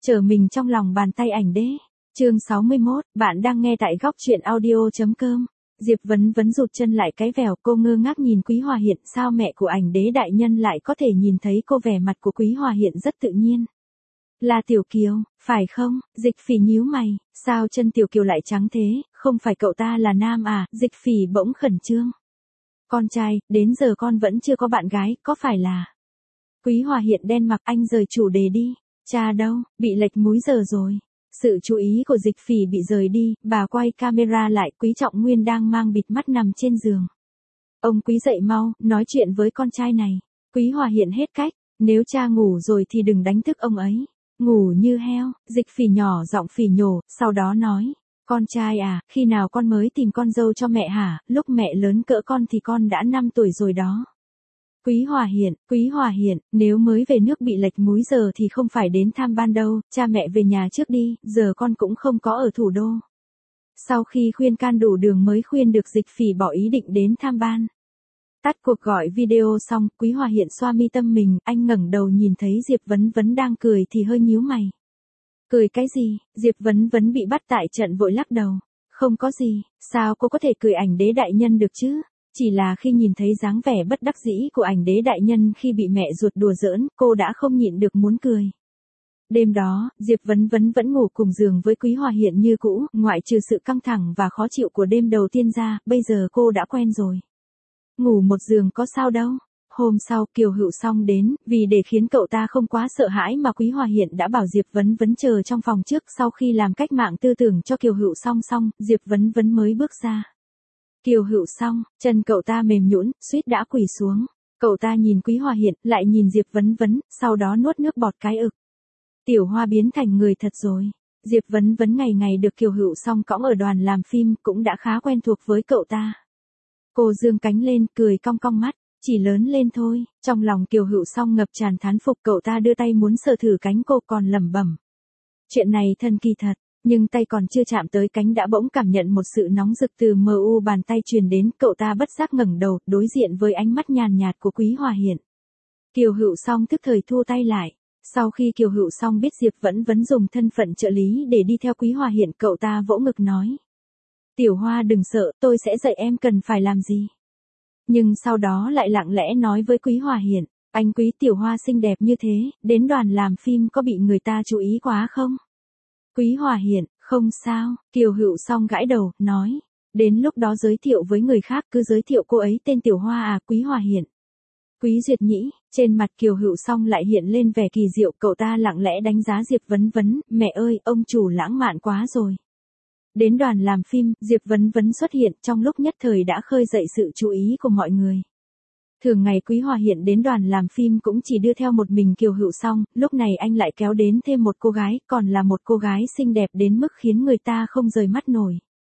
Trở mình trong lòng bàn tay ảnh đế. Chương 61, bạn đang nghe tại góc truyện audio.com. Diệp Vấn Vấn rụt chân lại cái vèo, cô ngơ ngác nhìn Quý Hòa Hiện, sao mẹ của ảnh đế đại nhân lại có thể nhìn thấy cô, vẻ mặt của Quý Hòa Hiện rất tự nhiên. Là Tiểu Kiều, phải không? Dịch Phỉ nhíu mày, sao chân Tiểu Kiều lại trắng thế, không phải cậu ta là nam à? Dịch Phỉ bỗng khẩn trương. Con trai, đến giờ con vẫn chưa có bạn gái, có phải là... Quý Hòa Hiện đen mặt, anh rời chủ đề đi. Cha đâu, bị lệch múi giờ rồi. Sự chú ý của Dịch Phỉ bị rời đi, bà quay camera lại, Quý Trọng Nguyên đang mang bịt mắt nằm trên giường. Ông Quý dậy mau, nói chuyện với con trai này. Quý Hòa Hiện hết cách, nếu cha ngủ rồi thì đừng đánh thức ông ấy. Ngủ như heo, Dịch Phỉ nhỏ giọng phỉ nhổ, sau đó nói. Con trai à, khi nào con mới tìm con dâu cho mẹ hả? Lúc mẹ lớn cỡ con thì con đã 5 tuổi rồi đó. Quý Hòa Hiện, nếu mới về nước bị lệch múi giờ thì không phải đến tham ban đâu, cha mẹ về nhà trước đi, giờ con cũng không có ở thủ đô. Sau khi khuyên can đủ đường mới khuyên được Dịch Phỉ bỏ ý định đến tham ban. Tắt cuộc gọi video xong, Quý Hòa Hiện xoa mi tâm mình, anh ngẩng đầu nhìn thấy Diệp Vấn Vấn đang cười thì hơi nhíu mày. Cười cái gì? Diệp Vấn Vấn bị bắt tại trận vội lắc đầu. Không có gì, sao cô có thể cười ảnh đế đại nhân được chứ? Chỉ là khi nhìn thấy dáng vẻ bất đắc dĩ của ảnh đế đại nhân khi bị mẹ ruột đùa giỡn, cô đã không nhịn được muốn cười. Đêm đó, Diệp Vấn Vấn vẫn ngủ cùng giường với Quý Hòa Hiện như cũ, ngoại trừ sự căng thẳng và khó chịu của đêm đầu tiên ra, bây giờ cô đã quen rồi. Ngủ một giường có sao đâu. Hôm sau, Kiều Hữu Song đến, vì để khiến cậu ta không quá sợ hãi mà Quý Hòa Hiện đã bảo Diệp Vấn Vấn chờ trong phòng trước. Sau khi làm cách mạng tư tưởng cho Kiều Hữu Song xong, Diệp Vấn Vấn mới bước ra. Kiều Hữu Song, chân cậu ta mềm nhũn, suýt đã quỳ xuống. Cậu ta nhìn Quý Hòa Hiện, lại nhìn Diệp Vấn Vấn, sau đó nuốt nước bọt cái ực. Tiểu Hoa biến thành người thật rồi. Diệp Vấn Vấn ngày ngày được Kiều Hữu Song cõng ở đoàn làm phim, cũng đã khá quen thuộc với cậu ta. Cô giương cánh lên, cười cong cong mắt, chỉ lớn lên thôi. Trong lòng Kiều Hữu Song ngập tràn thán phục, cậu ta đưa tay muốn sờ thử cánh cô, còn lẩm bẩm. Chuyện này thần kỳ thật. Nhưng tay còn chưa chạm tới cánh đã bỗng cảm nhận một sự nóng rực từ mu bàn tay truyền đến, cậu ta bất giác ngẩng đầu, đối diện với ánh mắt nhàn nhạt của Quý Hòa Hiện. Kiều Hữu Song tức thời thu tay lại. Sau khi Kiều Hữu Song biết Diệp Vấn Vấn dùng thân phận trợ lý để đi theo Quý Hòa Hiện, cậu ta vỗ ngực nói. Tiểu Hoa đừng sợ, tôi sẽ dạy em cần phải làm gì. Nhưng sau đó lại lặng lẽ nói với Quý Hòa Hiện, anh Quý, Tiểu Hoa xinh đẹp như thế, đến đoàn làm phim có bị người ta chú ý quá không? Quý Hòa Hiện, không sao, Kiều Hữu Song gãi đầu, nói. Đến lúc đó giới thiệu với người khác, cứ giới thiệu cô ấy tên Tiểu Hoa à? Quý Hòa Hiện. Quý Duyệt Nhĩ, trên mặt Kiều Hữu Song lại hiện lên vẻ kỳ diệu, cậu ta lặng lẽ đánh giá Diệp Vấn Vấn, mẹ ơi, ông chủ lãng mạn quá rồi. Đến đoàn làm phim, Diệp Vấn Vấn xuất hiện, trong lúc nhất thời đã khơi dậy sự chú ý của mọi người. Thường ngày Quý Hòa Hiện đến đoàn làm phim cũng chỉ đưa theo một mình Kiều Hữu Song, lúc này anh lại kéo đến thêm một cô gái, còn là một cô gái xinh đẹp đến mức khiến người ta không rời mắt nổi.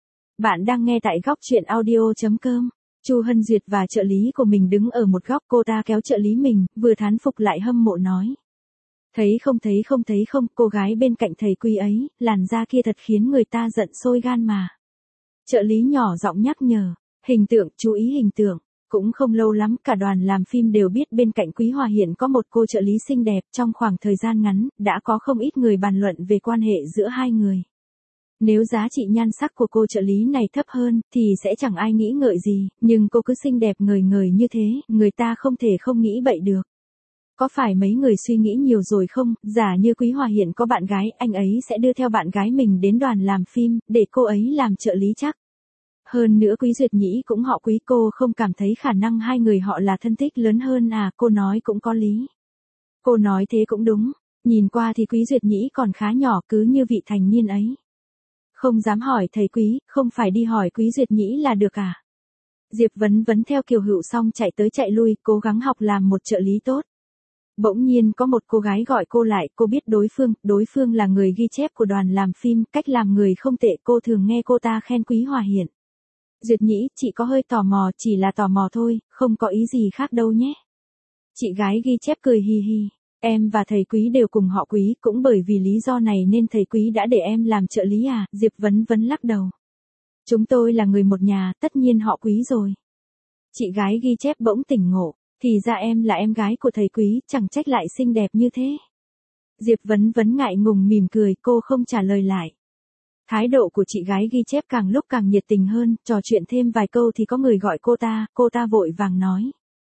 Bạn đang nghe tại góc truyện audio.com. Chu Hân Duyệt và trợ lý của mình đứng ở một góc, cô ta kéo trợ lý mình, vừa thán phục lại hâm mộ nói. Thấy không, cô gái bên cạnh thầy Quý ấy, làn da kia thật khiến người ta giận sôi gan mà. Trợ lý nhỏ giọng nhắc nhở, hình tượng, chú ý hình tượng. Cũng không lâu lắm, cả đoàn làm phim đều biết bên cạnh Quý Hòa Hiện có một cô trợ lý xinh đẹp, trong khoảng thời gian ngắn, đã có không ít người bàn luận về quan hệ giữa hai người. Nếu giá trị nhan sắc của cô trợ lý này thấp hơn, thì sẽ chẳng ai nghĩ ngợi gì, nhưng cô cứ xinh đẹp ngời ngời như thế, người ta không thể không nghĩ bậy được. Có phải mấy người suy nghĩ nhiều rồi không? Giả như Quý Hòa Hiện có bạn gái, anh ấy sẽ đưa theo bạn gái mình đến đoàn làm phim, để cô ấy làm trợ lý chắc. Hơn nữa Quý Duyệt Nhĩ cũng họ Quý, cô không cảm thấy khả năng hai người họ là thân thích lớn hơn à? Cô nói cũng có lý. Cô nói thế cũng đúng, nhìn qua thì Quý Duyệt Nhĩ còn khá nhỏ, cứ như vị thành niên ấy. Không dám hỏi thầy Quý, không phải đi hỏi Quý Duyệt Nhĩ là được à? Diệp Vấn Vấn theo Kiều Hữu Song chạy tới chạy lui, cố gắng học làm một trợ lý tốt. Bỗng nhiên có một cô gái gọi cô lại, cô biết đối phương là người ghi chép của đoàn làm phim, cách làm người không tệ, cô thường nghe cô ta khen Quý Hòa Hiện. Duyệt Nhĩ, chị có hơi tò mò, chỉ là tò mò thôi, không có ý gì khác đâu nhé. Chị gái ghi chép cười hì hì, em và thầy Quý đều cùng họ Quý, cũng bởi vì lý do này nên thầy Quý đã để em làm trợ lý à? Diệp Vấn Vấn lắc đầu. Chúng tôi là người một nhà, tất nhiên họ Quý rồi. Chị gái ghi chép bỗng tỉnh ngộ, thì ra em là em gái của thầy Quý, chẳng trách lại xinh đẹp như thế. Diệp Vấn Vấn ngại ngùng mỉm cười, cô không trả lời lại. Thái độ của chị gái ghi chép càng lúc càng nhiệt tình hơn, trò chuyện thêm vài câu thì có người gọi cô ta vội vàng nói.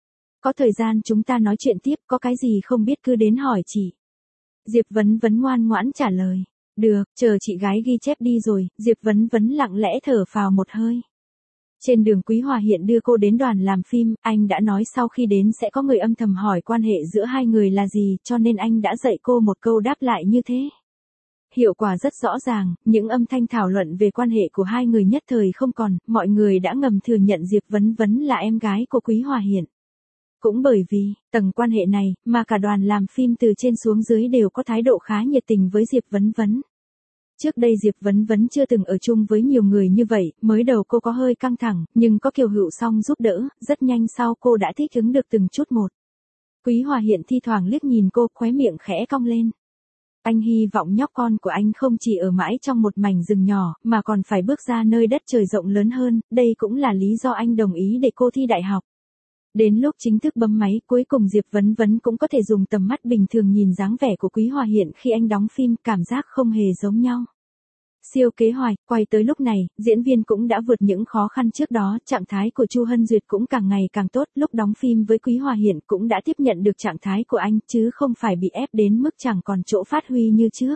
Có thời gian chúng ta nói chuyện tiếp, có cái gì không biết cứ đến hỏi chị. Diệp Vấn Vấn ngoan ngoãn trả lời. Được, chờ chị gái ghi chép đi rồi, Diệp Vấn Vấn lặng lẽ thở phào một hơi. Trên đường Quý Hòa Hiện đưa cô đến đoàn làm phim, anh đã nói sau khi đến sẽ có người âm thầm hỏi quan hệ giữa hai người là gì, cho nên anh đã dạy cô một câu đáp lại như thế. Hiệu quả rất rõ ràng, những âm thanh thảo luận về quan hệ của hai người nhất thời không còn, mọi người đã ngầm thừa nhận Diệp Vấn Vấn là em gái của Quý Hòa Hiện. Cũng bởi vì tầng quan hệ này mà cả đoàn làm phim từ trên xuống dưới đều có thái độ khá nhiệt tình với Diệp Vấn Vấn. Trước đây Diệp Vấn Vấn chưa từng ở chung với nhiều người như vậy, mới đầu cô có hơi căng thẳng, nhưng có Kiều Hữu Song giúp đỡ, rất nhanh sau cô đã thích ứng được từng chút một. Quý Hòa Hiện thi thoảng liếc nhìn cô, khóe miệng khẽ cong lên. Anh hy vọng nhóc con của anh không chỉ ở mãi trong một mảnh rừng nhỏ, mà còn phải bước ra nơi đất trời rộng lớn hơn, đây cũng là lý do anh đồng ý để cô thi đại học. Đến lúc chính thức bấm máy, cuối cùng Diệp Vấn Vấn cũng có thể dùng tầm mắt bình thường nhìn dáng vẻ của Quý Hòa Hiện khi anh đóng phim, cảm giác không hề giống nhau. Siêu kế hoạch, quay tới lúc này, diễn viên cũng đã vượt những khó khăn trước đó, trạng thái của Chu Hân Duyệt cũng càng ngày càng tốt, lúc đóng phim với Quý Hòa Hiện cũng đã tiếp nhận được trạng thái của anh, chứ không phải bị ép đến mức chẳng còn chỗ phát huy như trước.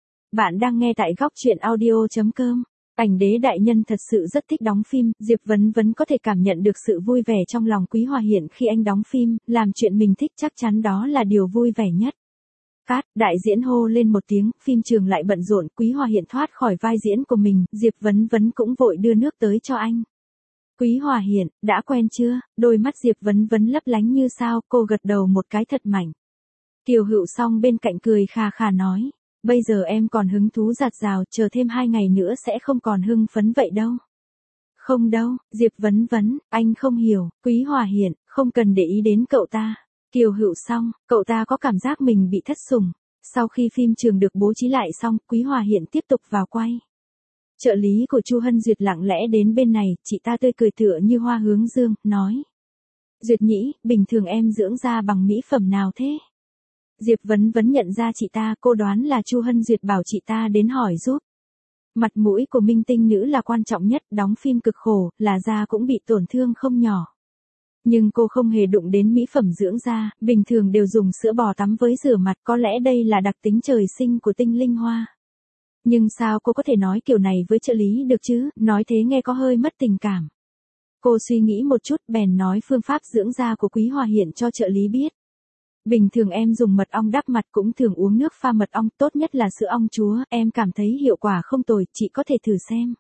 Bạn đang nghe tại góc truyện audio.com. Ảnh Đế đại nhân thật sự rất thích đóng phim, Diệp Vấn Vấn có thể cảm nhận được sự vui vẻ trong lòng Quý Hòa Hiện khi anh đóng phim, làm chuyện mình thích chắc chắn đó là điều vui vẻ nhất. Cát, đại diễn hô lên một tiếng, phim trường lại bận rộn, Quý Hòa Hiện thoát khỏi vai diễn của mình, Diệp Vấn Vấn cũng vội đưa nước tới cho anh. Quý Hòa Hiện, đã quen chưa? Đôi mắt Diệp Vấn Vấn lấp lánh như sao, cô gật đầu một cái thật mạnh. Kiều Hữu Song bên cạnh cười khà khà nói. Bây giờ em còn hứng thú dạt dào, chờ thêm 2 ngày nữa sẽ không còn hưng phấn vậy đâu. Không đâu, Diệp Vấn Vấn, anh không hiểu, Quý Hòa Hiện, không cần để ý đến cậu ta. Kiều Hữu Song, cậu ta có cảm giác mình bị thất sủng. Sau khi phim trường được bố trí lại xong, Quý Hòa Hiện tiếp tục vào quay. Trợ lý của Chu Hân Duyệt lặng lẽ đến bên này, chị ta tươi cười tựa như hoa hướng dương, nói. Duyệt nhĩ, bình thường em dưỡng da bằng mỹ phẩm nào thế? Diệp Vấn Vấn nhận ra chị ta, cô đoán là Chu Hân Duyệt bảo chị ta đến hỏi giúp. Mặt mũi của minh tinh nữ là quan trọng nhất, đóng phim cực khổ, là da cũng bị tổn thương không nhỏ. Nhưng cô không hề đụng đến mỹ phẩm dưỡng da, bình thường đều dùng sữa bò tắm với rửa mặt, có lẽ đây là đặc tính trời sinh của Tinh Linh Hoa. Nhưng sao cô có thể nói kiểu này với trợ lý được chứ, nói thế nghe có hơi mất tình cảm. Cô suy nghĩ một chút, bèn nói phương pháp dưỡng da của Quý Hòa Hiện cho trợ lý biết. Bình thường em dùng mật ong đắp mặt, cũng thường uống nước pha mật ong, tốt nhất là sữa ong chúa, em cảm thấy hiệu quả không tồi, chị có thể thử xem.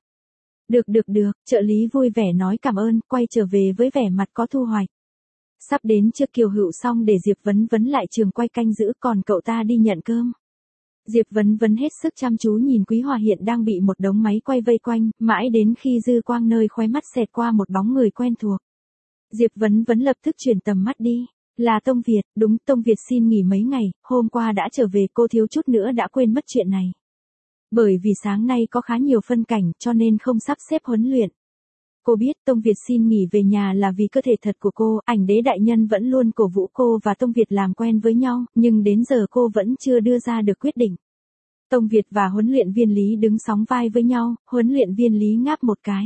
Được, trợ lý vui vẻ nói cảm ơn, quay trở về với vẻ mặt có thu hoạch. Sắp đến trước Kiều Hữu Song để Diệp Vấn Vấn lại trường quay canh giữ, còn cậu ta đi nhận cơm. Diệp Vấn Vấn hết sức chăm chú nhìn Quý Hòa Hiện đang bị một đống máy quay vây quanh, mãi đến khi dư quang nơi khóe mắt xẹt qua một bóng người quen thuộc. Diệp Vấn Vấn lập tức chuyển tầm mắt đi. Là Tông Việt, đúng, Tông Việt xin nghỉ mấy ngày, hôm qua đã trở về, cô thiếu chút nữa đã quên mất chuyện này. Bởi vì sáng nay có khá nhiều phân cảnh cho nên không sắp xếp huấn luyện. Cô biết Tông Việt xin nghỉ về nhà là vì cơ thể thật của cô, Ảnh Đế đại nhân vẫn luôn cổ vũ cô và Tông Việt làm quen với nhau, nhưng đến giờ cô vẫn chưa đưa ra được quyết định. Tông Việt và huấn luyện viên Lý đứng sóng vai với nhau, huấn luyện viên Lý ngáp một cái.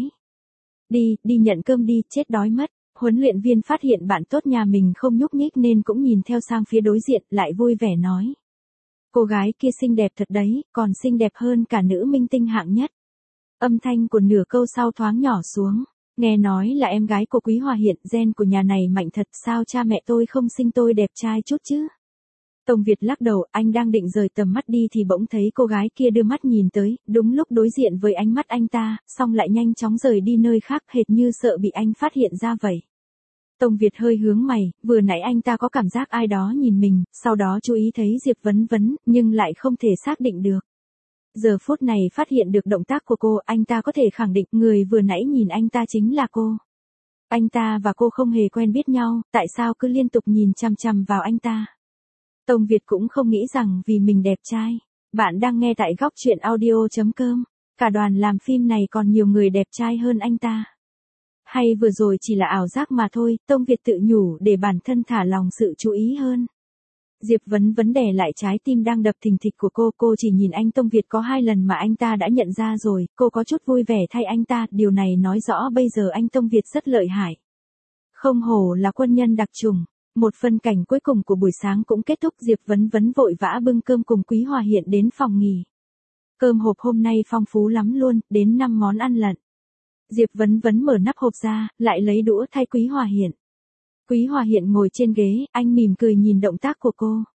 Đi nhận cơm đi, chết đói mất. Huấn luyện viên phát hiện bạn tốt nhà mình không nhúc nhích nên cũng nhìn theo sang phía đối diện, lại vui vẻ nói. Cô gái kia xinh đẹp thật đấy, còn xinh đẹp hơn cả nữ minh tinh hạng nhất. Âm thanh của nửa câu sau thoáng nhỏ xuống. Nghe nói là em gái của Quý Hòa Hiện, gen của nhà này mạnh thật, sao cha mẹ tôi không sinh tôi đẹp trai chút chứ? Tông Việt lắc đầu, anh đang định rời tầm mắt đi thì bỗng thấy cô gái kia đưa mắt nhìn tới, đúng lúc đối diện với ánh mắt anh ta, xong lại nhanh chóng rời đi nơi khác, hệt như sợ bị anh phát hiện ra vậy. Tông Việt hơi hướng mày, vừa nãy anh ta có cảm giác ai đó nhìn mình, sau đó chú ý thấy Diệp Vấn Vấn, nhưng lại không thể xác định được. Giờ phút này phát hiện được động tác của cô, anh ta có thể khẳng định người vừa nãy nhìn anh ta chính là cô. Anh ta và cô không hề quen biết nhau, tại sao cứ liên tục nhìn chằm chằm vào anh ta? Tông Việt cũng không nghĩ rằng vì mình đẹp trai. Bạn đang nghe tại góc truyện audio.com. Cả đoàn làm phim này còn nhiều người đẹp trai hơn anh ta. Hay vừa rồi chỉ là ảo giác mà thôi, Tông Việt tự nhủ để bản thân thả lòng sự chú ý hơn. Diệp Vấn Vấn đè lại trái tim đang đập thình thịch của cô chỉ nhìn anh Tông Việt có 2 lần mà anh ta đã nhận ra rồi, cô có chút vui vẻ thay anh ta, điều này nói rõ bây giờ anh Tông Việt rất lợi hại. Không hổ là quân nhân đặc chủng. Một phân cảnh cuối cùng của buổi sáng cũng kết thúc, Diệp Vấn Vấn vội vã bưng cơm cùng Quý Hòa Hiện đến phòng nghỉ. Cơm hộp hôm nay phong phú lắm luôn, đến 5 món ăn lận. Diệp Vấn Vấn mở nắp hộp ra, lại lấy đũa thay Quý Hòa Hiện. Quý Hòa Hiện ngồi trên ghế, anh mỉm cười nhìn động tác của cô.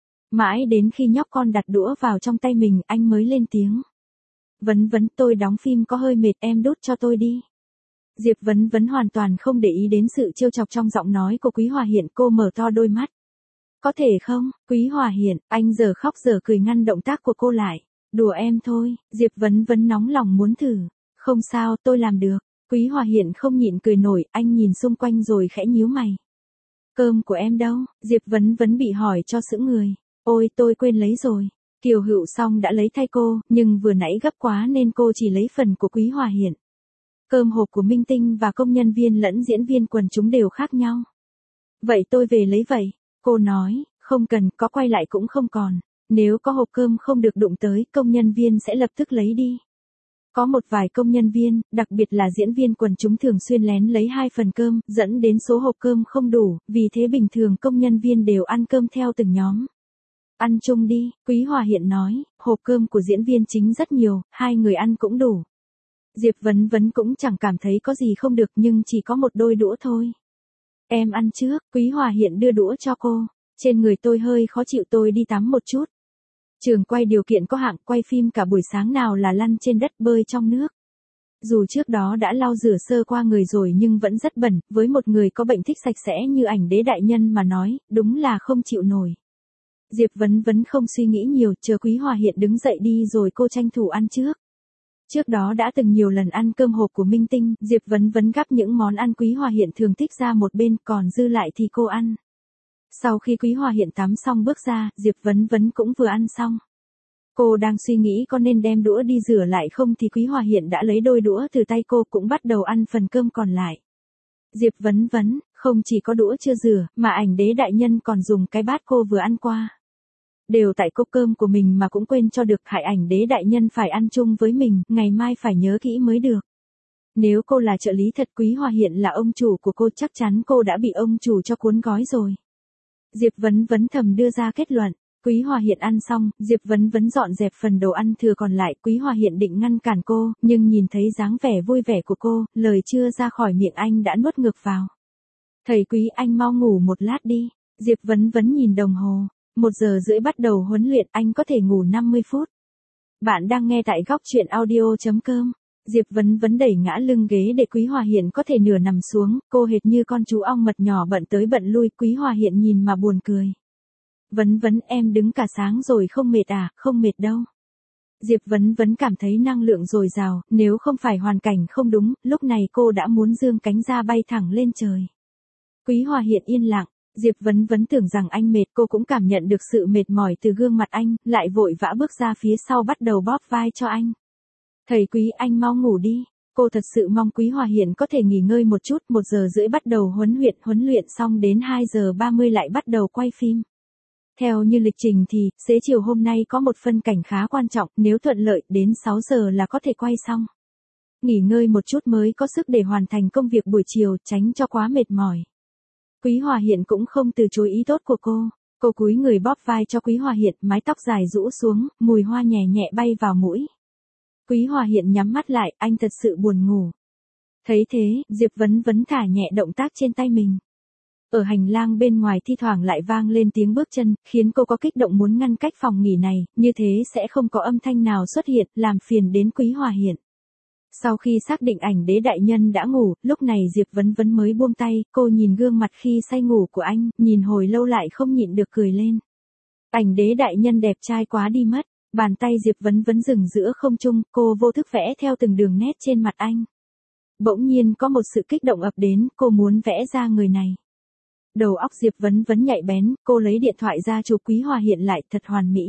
Mãi đến khi nhóc con đặt đũa vào trong tay mình, anh mới lên tiếng. Vấn Vấn, tôi đóng phim có hơi mệt, em đút cho tôi đi. Diệp Vấn Vấn hoàn toàn không để ý đến sự trêu chọc trong giọng nói của Quý Hòa Hiện, cô mở to đôi mắt. Có thể không, Quý Hòa Hiện, anh giờ khóc giờ cười ngăn động tác của cô lại. Đùa em thôi, Diệp Vấn Vấn nóng lòng muốn thử. Không sao, tôi làm được. Quý Hòa Hiện không nhịn cười nổi, anh nhìn xung quanh rồi khẽ nhíu mày. Cơm của em đâu? Diệp Vấn Vấn bị hỏi cho sững người. Ôi, tôi quên lấy rồi. Kiều Hữu Song đã lấy thay cô, nhưng vừa nãy gấp quá nên cô chỉ lấy phần của Quý Hòa Hiện. Cơm hộp của minh tinh và công nhân viên lẫn diễn viên quần chúng đều khác nhau. Vậy tôi về lấy vậy. Cô nói, không cần, có quay lại cũng không còn. Nếu có hộp cơm không được đụng tới, công nhân viên sẽ lập tức lấy đi. Có một vài công nhân viên, đặc biệt là diễn viên quần chúng thường xuyên lén lấy 2 phần cơm, dẫn đến số hộp cơm không đủ, vì thế bình thường công nhân viên đều ăn cơm theo từng nhóm. Ăn chung đi, Quý Hòa Hiện nói, hộp cơm của diễn viên chính rất nhiều, 2 người ăn cũng đủ. Diệp Vấn Vấn cũng chẳng cảm thấy có gì không được nhưng chỉ có một đôi đũa thôi. Em ăn trước, Quý Hòa Hiện đưa đũa cho cô. Trên người tôi hơi khó chịu, tôi đi tắm một chút. Trường quay điều kiện có hạng, quay phim cả buổi sáng nào là lăn trên đất bơi trong nước. Dù trước đó đã lau rửa sơ qua người rồi nhưng vẫn rất bẩn, với một người có bệnh thích sạch sẽ như Ảnh Đế đại nhân mà nói, đúng là không chịu nổi. Diệp Vấn Vấn không suy nghĩ nhiều, chờ Quý Hòa Hiện đứng dậy đi rồi cô tranh thủ ăn trước. Trước đó đã từng nhiều lần ăn cơm hộp của minh tinh, Diệp Vấn Vấn gắp những món ăn Quý Hòa Hiện thường thích ra một bên, còn dư lại thì cô ăn. Sau khi Quý Hòa Hiện tắm xong bước ra, Diệp Vấn Vấn cũng vừa ăn xong. Cô đang suy nghĩ có nên đem đũa đi rửa lại không thì Quý Hòa Hiện đã lấy đôi đũa từ tay cô cũng bắt đầu ăn phần cơm còn lại. Diệp Vấn Vấn, không chỉ có đũa chưa rửa, mà Ảnh Đế đại nhân còn dùng cái bát cô vừa ăn qua. Đều tại cốc cơm của mình mà cũng quên cho được, hại Ảnh Đế đại nhân phải ăn chung với mình, ngày mai phải nhớ kỹ mới được. Nếu cô là trợ lý thật, Quý Hòa Hiện là ông chủ của cô, chắc chắn cô đã bị ông chủ cho cuốn gói rồi. Diệp Vấn Vấn thầm đưa ra kết luận. Quý Hòa Hiện ăn xong, Diệp Vấn Vấn dọn dẹp phần đồ ăn thừa còn lại, Quý Hòa Hiện định ngăn cản cô, nhưng nhìn thấy dáng vẻ vui vẻ của cô, lời chưa ra khỏi miệng anh đã nuốt ngược vào. Thầy Quý, anh mau ngủ một lát đi. Diệp Vấn Vấn nhìn đồng hồ. 1:30 bắt đầu huấn luyện, anh có thể ngủ 50 phút. Bạn đang nghe tại góc truyện audio.com. Diệp Vấn Vấn đẩy ngã lưng ghế để Quý Hòa Hiện có thể nửa nằm xuống, cô hệt như con chú ong mật nhỏ bận tới bận lui, Quý Hòa Hiện nhìn mà buồn cười. Vấn Vấn, em đứng cả sáng rồi không mệt à? Không mệt đâu. Diệp Vấn Vấn cảm thấy năng lượng dồi dào, nếu không phải hoàn cảnh không đúng, lúc này cô đã muốn giương cánh ra bay thẳng lên trời. Quý Hòa Hiện yên lặng. Diệp Vấn Vấn tưởng rằng anh mệt, cô cũng cảm nhận được sự mệt mỏi từ gương mặt anh, lại vội vã bước ra phía sau bắt đầu bóp vai cho anh. Thầy Quý, anh mau ngủ đi. Cô thật sự mong Quý Hòa Hiện có thể nghỉ ngơi một chút, 1:30 bắt đầu huấn luyện xong đến 2:30 lại bắt đầu quay phim. Theo như lịch trình thì, xế chiều hôm nay có một phân cảnh khá quan trọng, nếu thuận lợi, đến 6 giờ là có thể quay xong. Nghỉ ngơi một chút mới có sức để hoàn thành công việc buổi chiều, tránh cho quá mệt mỏi. Quý Hòa Hiện cũng không từ chối ý tốt của cô. Cô cúi người bóp vai cho Quý Hòa Hiện, mái tóc dài rũ xuống, mùi hoa nhẹ nhẹ bay vào mũi. Quý Hòa Hiện nhắm mắt lại, anh thật sự buồn ngủ. Thấy thế, Diệp Vấn Vấn thả nhẹ động tác trên tay mình. Ở hành lang bên ngoài thi thoảng lại vang lên tiếng bước chân, khiến cô có kích động muốn ngăn cách phòng nghỉ này, như thế sẽ không có âm thanh nào xuất hiện, làm phiền đến Quý Hòa Hiện. Sau khi xác định Ảnh Đế đại nhân đã ngủ, lúc này Diệp Vấn Vấn mới buông tay, cô nhìn gương mặt khi say ngủ của anh, nhìn hồi lâu lại không nhịn được cười lên. Ảnh Đế đại nhân đẹp trai quá đi mất, bàn tay Diệp Vấn Vấn dừng giữa không trung, cô vô thức vẽ theo từng đường nét trên mặt anh. Bỗng nhiên có một sự kích động ập đến, cô muốn vẽ ra người này. Đầu óc Diệp Vấn Vấn nhạy bén, cô lấy điện thoại ra chụp Quý Hòa Hiện lại, thật hoàn mỹ.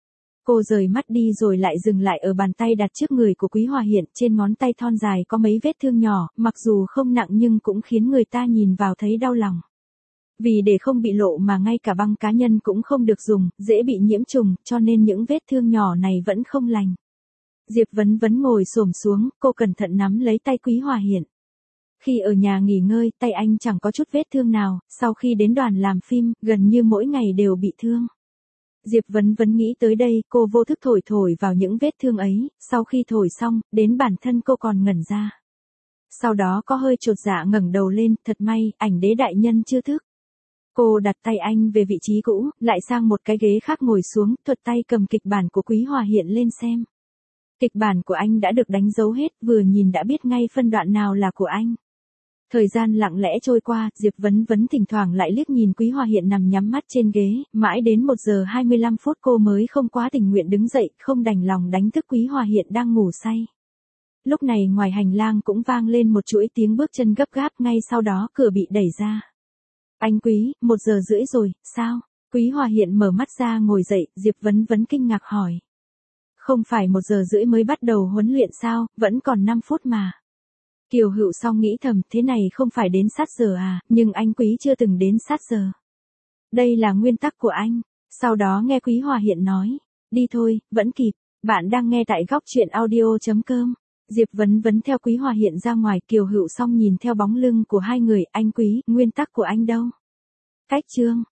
Cô rời mắt đi rồi lại dừng lại ở bàn tay đặt trước người của Quý Hòa Hiện, trên ngón tay thon dài có mấy vết thương nhỏ, mặc dù không nặng nhưng cũng khiến người ta nhìn vào thấy đau lòng. Vì để không bị lộ mà ngay cả băng cá nhân cũng không được dùng, dễ bị nhiễm trùng, cho nên những vết thương nhỏ này vẫn không lành. Diệp Vấn Vấn ngồi xổm xuống, cô cẩn thận nắm lấy tay Quý Hòa Hiện. Khi ở nhà nghỉ ngơi, tay anh chẳng có chút vết thương nào, sau khi đến đoàn làm phim, gần như mỗi ngày đều bị thương. Diệp Vấn Vấn nghĩ tới đây, cô vô thức thổi thổi vào những vết thương ấy, sau khi thổi xong, đến bản thân cô còn ngẩn ra. Sau đó có hơi chột dạ ngẩng đầu lên, thật may, Ảnh Đế đại nhân chưa thức. Cô đặt tay anh về vị trí cũ, lại sang một cái ghế khác ngồi xuống, thuật tay cầm kịch bản của Quý Hòa Hiện lên xem. Kịch bản của anh đã được đánh dấu hết, vừa nhìn đã biết ngay phân đoạn nào là của anh. Thời gian lặng lẽ trôi qua, Diệp Vấn Vấn thỉnh thoảng lại liếc nhìn Quý Hòa Hiện nằm nhắm mắt trên ghế, mãi đến 1 giờ 25 phút cô mới không quá tình nguyện đứng dậy, không đành lòng đánh thức Quý Hòa Hiện đang ngủ say. Lúc này ngoài hành lang cũng vang lên một chuỗi tiếng bước chân gấp gáp, ngay sau đó cửa bị đẩy ra. Anh Quý, 1 giờ rưỡi rồi, sao? Quý Hòa Hiện mở mắt ra ngồi dậy, Diệp Vấn Vấn kinh ngạc hỏi. Không phải 1 giờ rưỡi mới bắt đầu huấn luyện sao, vẫn còn 5 phút mà. Kiều Hữu Song nghĩ thầm, thế này không phải đến sát giờ à, nhưng anh Quý chưa từng đến sát giờ. Đây là nguyên tắc của anh. Sau đó nghe Quý Hòa Hiện nói, đi thôi, vẫn kịp, bạn đang nghe tại góc truyện audio.com. Diệp Vấn Vấn theo Quý Hòa Hiện ra ngoài, Kiều Hữu Song nhìn theo bóng lưng của hai người, anh Quý, nguyên tắc của anh đâu? Cách chương.